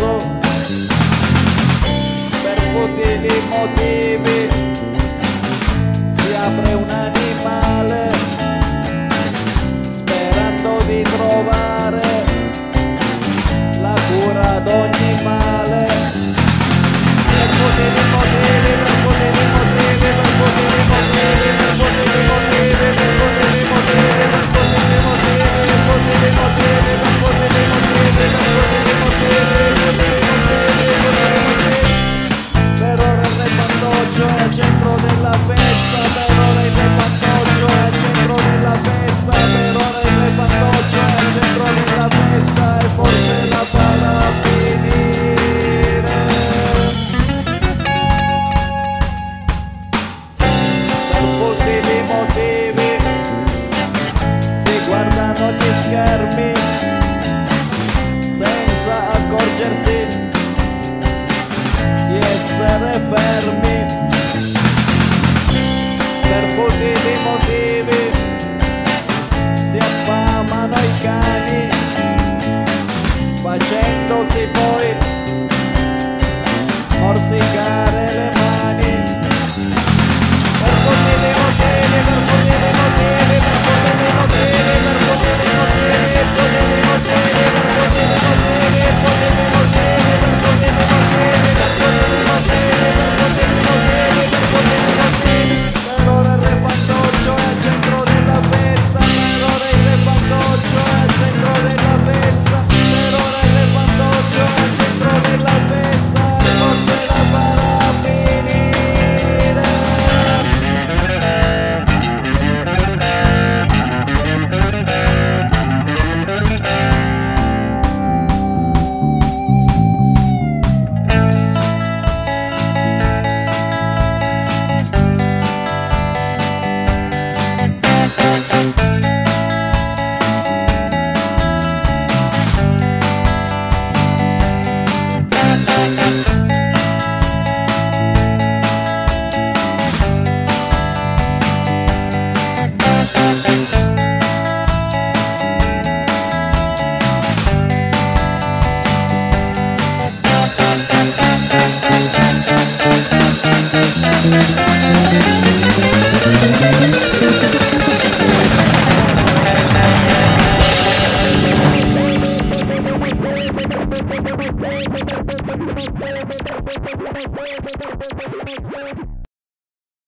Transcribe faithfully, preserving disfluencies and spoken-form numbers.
passo per futili motivi. Si apre un animale sperando di trovare la cura ad ogni male. Per futili motivi, per futili motivi, per futili motivi, per futili motivi, per futili motivi, per futili motivi, per futili motivi, per futili motivi, per futili motivi, per futili motivi. Per ora il re Fantoccio è al centro della festa, per ora il re Fantoccio è al centro della festa, per ora il re Fantoccio è al centro della festa e forse la farà finire. Per futili motivi si guardano gli schermi senza accorgersi di essere fermi. Per futili motivi si affamano i cani facendosi poi morsicare le mani. Per futili motivi, per futili motivi, per futili motivi, per futili motivi, per futili motivi, per futili motivi, per futili motivi, per futili motivi, per futili motivi, per futili motivi, per futili motivi. Per ora il re Fantoccio è al centro della festa, per ora il re Fantoccio è al centro della festa, per ora il re Fantoccio è al centro della festa e forse la farà finire. Thank you.